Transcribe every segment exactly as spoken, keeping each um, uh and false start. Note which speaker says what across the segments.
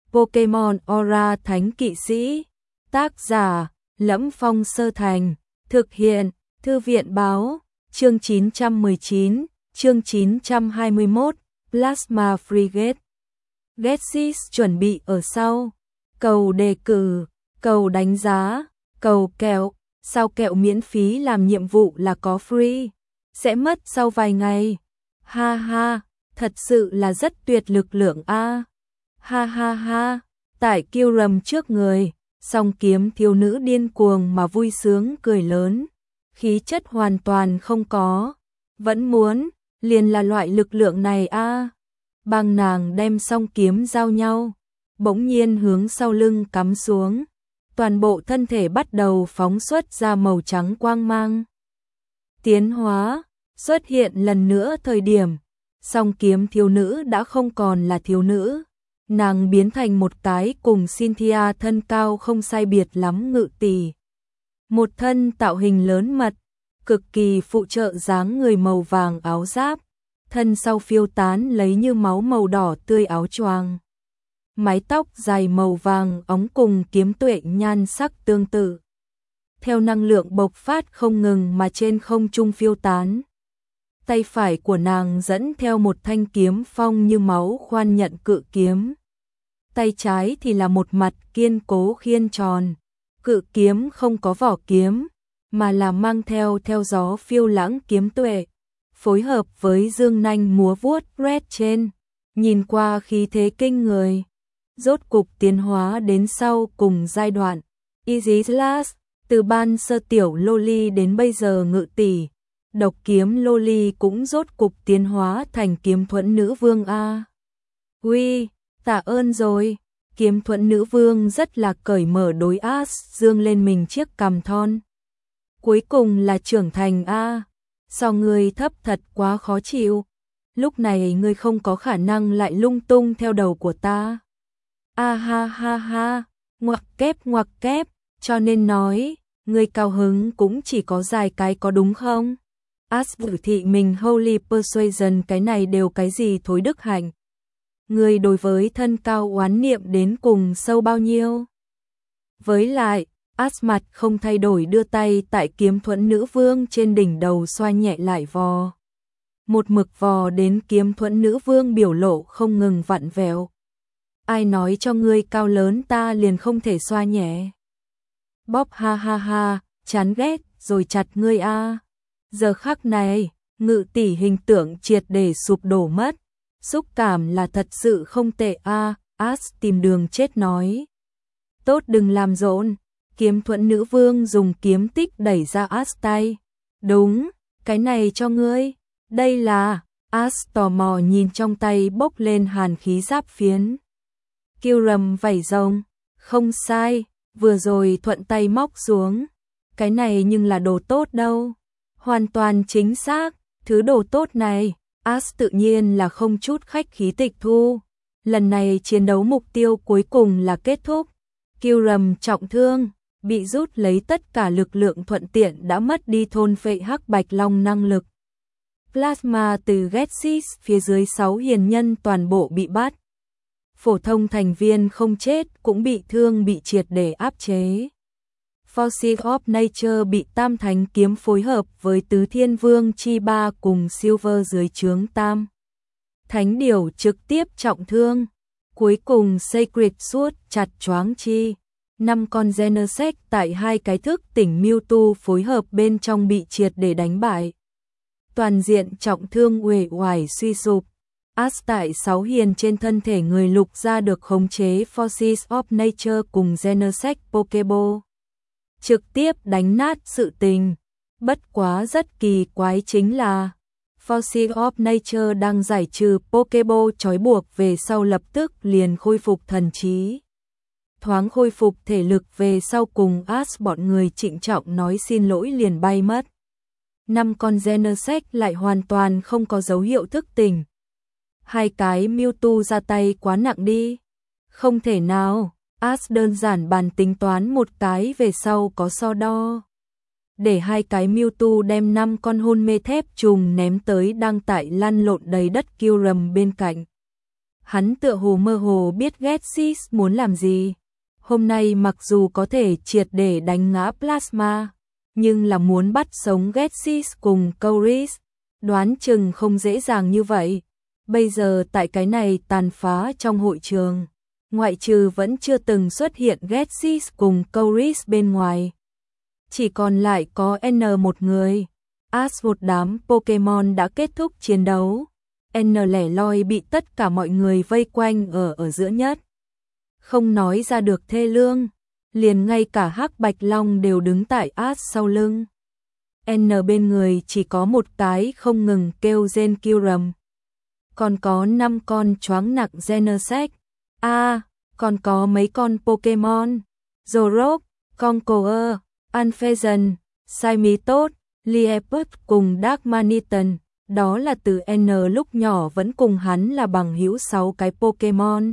Speaker 1: Pokemon Aura Thánh Kỵ Sĩ. Tác giả Lẫm Phong Sơ Thành. Thực hiện Thư viện Báo. Chương chín trăm mười chín, chương chín trăm hai mươi mốt, Plasma Frigate. Getsis chuẩn bị ở sau. Cầu đề cử, cầu đánh giá, cầu kẹo. Sao kẹo miễn phí làm nhiệm vụ là có free. Sẽ mất sau vài ngày. Ha ha, thật sự là rất tuyệt lực lượng a. Ha ha ha, tại kiêu rầm trước người, song kiếm thiếu nữ điên cuồng mà vui sướng cười lớn. Khí chất hoàn toàn không có. Vẫn muốn, liền là loại lực lượng này a. Bang nàng đem song kiếm giao nhau, bỗng nhiên hướng sau lưng cắm xuống. Toàn bộ thân thể bắt đầu phóng xuất ra màu trắng quang mang. Tiến hóa, xuất hiện lần nữa thời điểm, song kiếm thiếu nữ đã không còn là thiếu nữ. Nàng biến thành một cái cùng Cynthia thân cao không sai biệt lắm ngự tỷ. Một thân tạo hình lớn mật, cực kỳ phụ trợ dáng người màu vàng áo giáp, thân sau phiêu tán lấy như máu màu đỏ tươi áo choàng. Mái tóc dài màu vàng óng cùng kiếm tuệ nhan sắc tương tự. Theo năng lượng bộc phát không ngừng mà trên không trung phiêu tán. Tay phải của nàng dẫn theo một thanh kiếm phong như máu khoan nhận cự kiếm. Tay trái thì là một mặt kiên cố khiên tròn. Cự kiếm không có vỏ kiếm, mà là mang theo theo gió phiêu lãng kiếm tuệ. Phối hợp với dương nanh múa vuốt red trên, nhìn qua khí thế kinh người. Rốt cục tiến hóa đến sau cùng giai đoạn. Easy Slash, từ ban sơ tiểu Loli đến bây giờ ngự tỷ. Độc kiếm Loli cũng rốt cục tiến hóa thành kiếm thuẫn nữ vương a. Ui, tạ ơn rồi. Kiếm thuẫn nữ vương rất là cởi mở đối As dương lên mình chiếc cằm thon. Cuối cùng là trưởng thành a. Sao ngươi thấp thật quá khó chịu. Lúc này ngươi không có khả năng lại lung tung theo đầu của ta. A ha ha ha, ngoặc kép ngoặc kép, cho nên nói, ngươi cao hứng cũng chỉ có dài cái có đúng không? As biểu thị mình Holy Persuasion cái này đều cái gì thối đức hạnh. Ngươi đối với thân cao oán niệm đến cùng sâu bao nhiêu? Với lại, As mặt không thay đổi đưa tay tại kiếm thuẫn nữ vương trên đỉnh đầu xoa nhẹ lại vò. Một mực vò đến kiếm thuẫn nữ vương biểu lộ không ngừng vặn vẹo. Ai nói cho ngươi cao lớn ta liền không thể xoa nhẹ. Bóp ha ha ha, chán ghét, rồi chặt ngươi a. Giờ khắc này, ngự tỷ hình tượng triệt để sụp đổ mất. Xúc cảm là thật sự không tệ a. As tìm đường chết nói. Tốt đừng làm rộn. Kiếm thuẫn nữ vương dùng kiếm tích đẩy ra As tay. Đúng, cái này cho ngươi. Đây là, As tò mò nhìn trong tay bốc lên hàn khí giáp phiến. Kiêu rầm vảy rồng, không sai, vừa rồi thuận tay móc xuống. Cái này nhưng là đồ tốt đâu. Hoàn toàn chính xác, thứ đồ tốt này, As tự nhiên là không chút khách khí tịch thu. Lần này chiến đấu mục tiêu cuối cùng là kết thúc. Kiêu rầm trọng thương, bị rút lấy tất cả lực lượng thuận tiện đã mất đi thôn phệ hắc bạch long năng lực. Plasma từ Getsis phía dưới sáu hiền nhân toàn bộ bị bắt. Phổ thông thành viên không chết cũng bị thương bị triệt để áp chế. Forces of Nature bị Tam Thánh kiếm phối hợp với Tứ Thiên Vương Chi Ba cùng Silver dưới trướng Tam Thánh Điểu trực tiếp trọng thương. Cuối cùng Sacred Sword chặt choáng Chi. Năm con Genesect tại hai cái thức tỉnh Mewtwo phối hợp bên trong bị triệt để đánh bại. Toàn diện trọng thương uể oải suy sụp. As tại sáu hiền trên thân thể người lục ra được khống chế Forces of Nature cùng Genesect Pokeball. Trực tiếp đánh nát sự tình. Bất quá rất kỳ quái chính là Forces of Nature đang giải trừ Pokeball trói buộc về sau lập tức liền khôi phục thần trí. Thoáng khôi phục thể lực về sau cùng As bọn người trịnh trọng nói xin lỗi liền bay mất. Năm con Genesect lại hoàn toàn không có dấu hiệu thức tỉnh. Hai cái Mewtwo ra tay quá nặng đi. Không thể nào, As đơn giản bàn tính toán một cái về sau có so đo. Để hai cái Mewtwo đem năm con hôn mê thép trùng ném tới đang tại lăn lộn đầy đất Kyurem bên cạnh. Hắn tựa hồ mơ hồ biết Getsis muốn làm gì. Hôm nay mặc dù có thể triệt để đánh ngã Plasma, nhưng là muốn bắt sống Getsis cùng Coris, đoán chừng không dễ dàng như vậy. Bây giờ tại cái này tàn phá trong hội trường, ngoại trừ vẫn chưa từng xuất hiện Getsis cùng Coris bên ngoài, chỉ còn lại có N một người. As một đám Pokemon đã kết thúc chiến đấu, N lẻ loi bị tất cả mọi người vây quanh ở ở giữa nhất. Không nói ra được thê lương, liền ngay cả Hắc Bạch Long đều đứng tại As sau lưng. N bên người chỉ có một cái không ngừng kêu rên Kyurem. Còn có năm con choáng nặng Genesect. A, à, còn có mấy con Pokemon. Zorok, Conqueror, Alphazan, Simitot, Liepard cùng Darkmanitan. Đó là từ N lúc nhỏ vẫn cùng hắn là bằng hữu sáu cái Pokemon.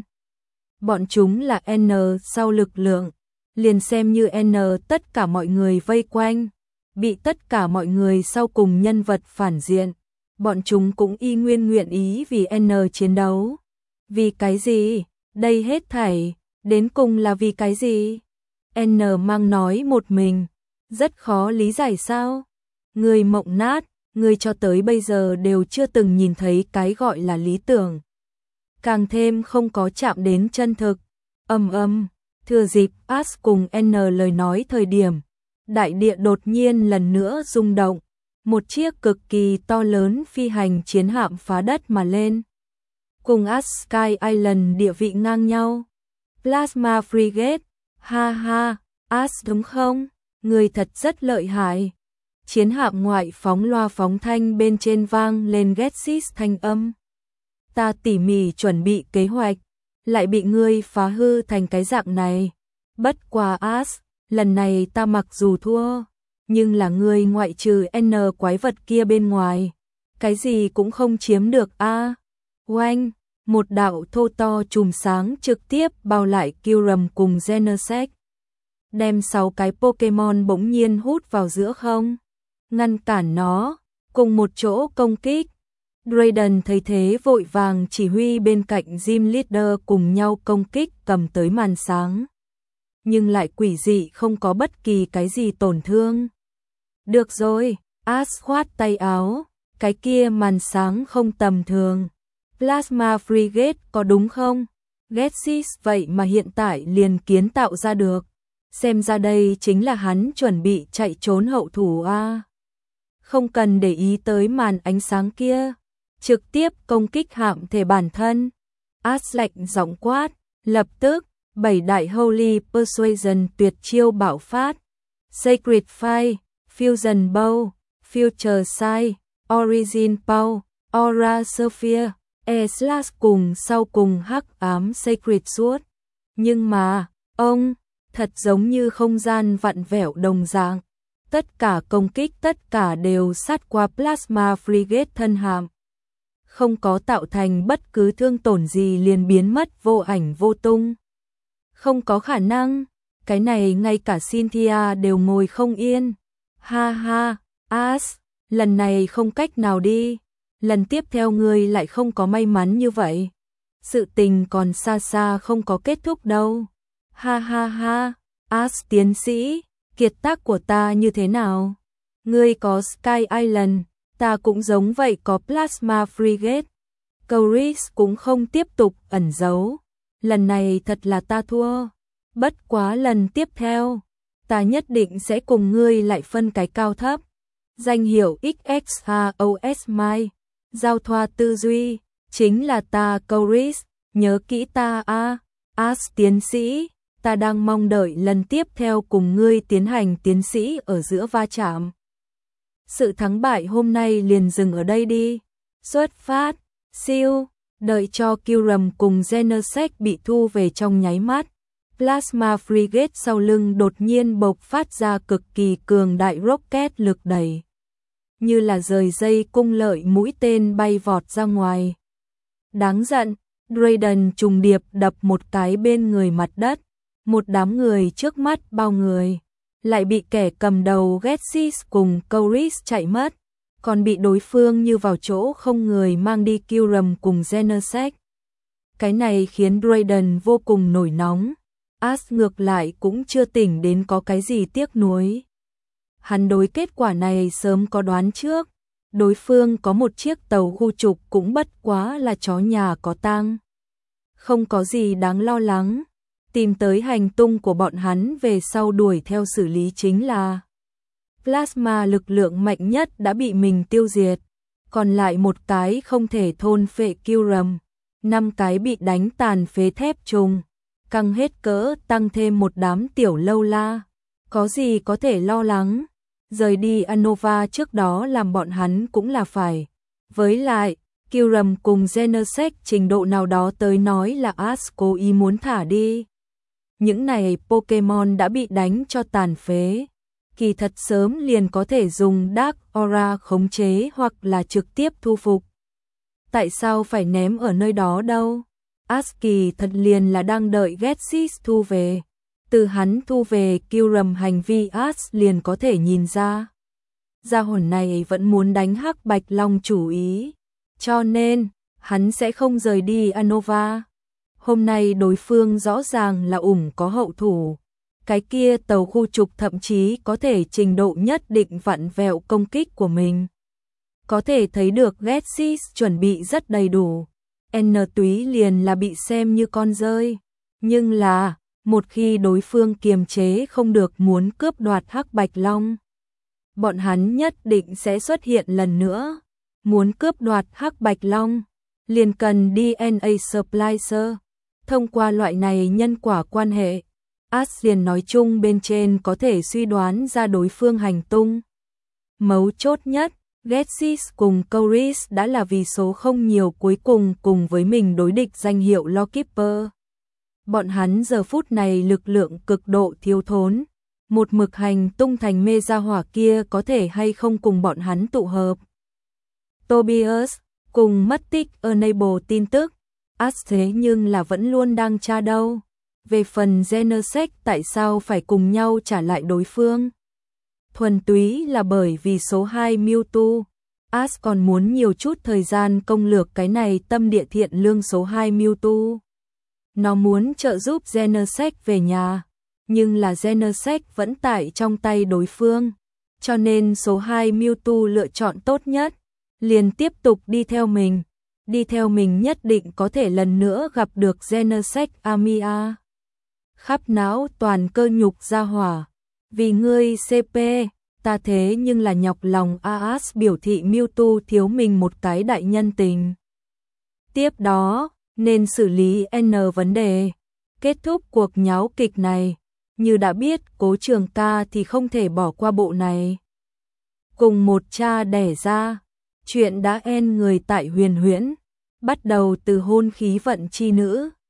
Speaker 1: Bọn chúng là N sau lực lượng. Liền xem như N tất cả mọi người vây quanh, bị tất cả mọi người sau cùng nhân vật phản diện. Bọn chúng cũng y nguyên nguyện ý vì N chiến đấu. Vì cái gì? Đây hết thảy, đến cùng là vì cái gì? N mang nói một mình, rất khó lý giải sao? Người mộng nát, người cho tới bây giờ đều chưa từng nhìn thấy cái gọi là lý tưởng. Càng thêm không có chạm đến chân thực. Ầm ầm, thừa dịp As cùng N lời nói thời điểm, đại địa đột nhiên lần nữa rung động. Một chiếc cực kỳ to lớn phi hành chiến hạm phá đất mà lên. Cùng As Sky Island địa vị ngang nhau. Plasma Frigate, ha ha, As đúng không? Người thật rất lợi hại. Chiến hạm ngoại phóng loa phóng thanh bên trên vang lên Getsis thanh âm. Ta tỉ mỉ chuẩn bị kế hoạch, lại bị ngươi phá hư thành cái dạng này. Bất quá As, lần này ta mặc dù thua, nhưng là ngươi ngoại trừ N quái vật kia bên ngoài, cái gì cũng không chiếm được a. À. Oanh, một đạo thô to chùm sáng trực tiếp bao lại Kyurem cùng Genesect, đem sáu cái Pokemon bỗng nhiên hút vào giữa không, ngăn cản nó, cùng một chỗ công kích. Drayden thấy thế vội vàng chỉ huy bên cạnh Gym Leader cùng nhau công kích cầm tới màn sáng. Nhưng lại quỷ dị không có bất kỳ cái gì tổn thương. Được rồi, As khoát tay áo, cái kia màn sáng không tầm thường. Plasma Frigate có đúng không? Getsis vậy mà hiện tại liền kiến tạo ra được. Xem ra đây chính là hắn chuẩn bị chạy trốn hậu thủ a. Không cần để ý tới màn ánh sáng kia, trực tiếp công kích hạm thể bản thân. As lạnh giọng quát, lập tức, bảy đại Holy Persuasion tuyệt chiêu bạo phát. Sacred Fire, Fusion Bow, Future Sight, Origin Power, Aura Sphere, E-Slash cùng sau cùng hắc ám Sacred Sword. Nhưng mà, ông, thật giống như không gian vặn vẹo đồng dạng. Tất cả công kích tất cả đều sát qua Plasma Frigate thân hạm. Không có tạo thành bất cứ thương tổn gì liền biến mất vô ảnh vô tung. Không có khả năng, cái này ngay cả Cynthia đều ngồi không yên. Ha ha, As, lần này không cách nào đi, lần tiếp theo ngươi lại không có may mắn như vậy. Sự tình còn xa xa không có kết thúc đâu. Ha ha ha, As tiến sĩ, kiệt tác của ta như thế nào? Ngươi có Sky Island, ta cũng giống vậy có Plasma Frigate. Coris cũng không tiếp tục ẩn giấu. Lần này thật là ta thua. Bất quá lần tiếp theo, ta nhất định sẽ cùng ngươi lại phân cái cao thấp. Danh hiệu ích ích hát o ét Mile, giao thoa tư duy, chính là ta Coris, nhớ kỹ ta a. As tiến sĩ, ta đang mong đợi lần tiếp theo cùng ngươi tiến hành tiến sĩ ở giữa va chạm. Sự thắng bại hôm nay liền dừng ở đây đi. Xuất phát, siêu, đợi cho Kyurem cùng Genesect bị thu về trong nháy mắt. Plasma Frigate sau lưng đột nhiên bộc phát ra cực kỳ cường đại rocket lực đẩy. Như là rời dây cung lợi mũi tên bay vọt ra ngoài. Đáng giận, Drayden trùng điệp đập một cái bên người mặt đất. Một đám người trước mắt bao người. Lại bị kẻ cầm đầu Getsis cùng Coris chạy mất. Còn bị đối phương như vào chỗ không người mang đi Kyurem cùng Genesect. Cái này khiến Brayden vô cùng nổi nóng. Ash ngược lại cũng chưa tỉnh đến có cái gì tiếc nuối. Hắn đối kết quả này sớm có đoán trước. Đối phương có một chiếc tàu khu trục cũng bất quá là chó nhà có tang. Không có gì đáng lo lắng. Tìm tới hành tung của bọn hắn về sau đuổi theo xử lý chính là plasma lực lượng mạnh nhất đã bị mình tiêu diệt. Còn lại một cái không thể thôn phệ Kyurem. Năm cái bị đánh tàn phế thép trùng. Căng hết cỡ tăng thêm một đám tiểu lâu la. Có gì có thể lo lắng. Rời đi Unova trước đó làm bọn hắn cũng là phải. Với lại, Kyurem cùng Genesect trình độ nào đó tới nói là Ash cố ý muốn thả đi. Những này Pokemon đã bị đánh cho tàn phế. Kỳ thật sớm liền có thể dùng Dark Aura khống chế hoặc là trực tiếp thu phục. Tại sao phải ném ở nơi đó đâu? Ash kỳ thật liền là đang đợi Ghetsis thu về. Từ hắn thu về Kyurem hành vi Ash liền có thể nhìn ra. Gia hồn này vẫn muốn đánh Hắc Bạch Long chủ ý. Cho nên, hắn sẽ không rời đi Unova. Hôm nay đối phương rõ ràng là ủng có hậu thủ. Cái kia tàu khu trục thậm chí có thể trình độ nhất định vặn vẹo công kích của mình. Có thể thấy được Ghetsis chuẩn bị rất đầy đủ. N túy liền là bị xem như con rơi. Nhưng là, một khi đối phương kiềm chế không được muốn cướp đoạt Hắc Bạch Long, bọn hắn nhất định sẽ xuất hiện lần nữa. Muốn cướp đoạt Hắc Bạch Long, liền cần đê en a Splicer. Thông qua loại này nhân quả quan hệ, Ash liền nói chung bên trên có thể suy đoán ra đối phương hành tung. Mấu chốt nhất, Ghetsis cùng Coris đã là vì số không nhiều cuối cùng cùng với mình đối địch danh hiệu Lawkeeper. Bọn hắn giờ phút này lực lượng cực độ thiếu thốn. Một mực hành tung thành mê gia hỏa kia có thể hay không cùng bọn hắn tụ hợp. Tobias cùng mất tích Enable tin tức. Ash thế nhưng là vẫn luôn đang tra đâu. Về phần Genesect tại sao phải cùng nhau trả lại đối phương? Thuần túy là bởi vì số hai Mewtwo. Ash còn muốn nhiều chút thời gian công lược cái này tâm địa thiện lương số hai Mewtwo. Nó muốn trợ giúp Genesect về nhà, nhưng là Genesect vẫn tại trong tay đối phương. Cho nên số hai Mewtwo lựa chọn tốt nhất, liền tiếp tục đi theo mình. Đi theo mình nhất định có thể lần nữa gặp được Genesect Amia. Khắp não toàn cơ nhục ra hỏa. Vì ngươi xê pê, ta thế nhưng là nhọc lòng Ash biểu thị Mewtwo thiếu mình một cái đại nhân tình. Tiếp đó, nên xử lý N vấn đề. Kết thúc cuộc nháo kịch này. Như đã biết Cố Trường Ca thì không thể bỏ qua bộ này. Cùng một cha đẻ ra. Chuyện đã en người tại huyền huyễn. Bắt đầu từ hôn khí vận chi nữ.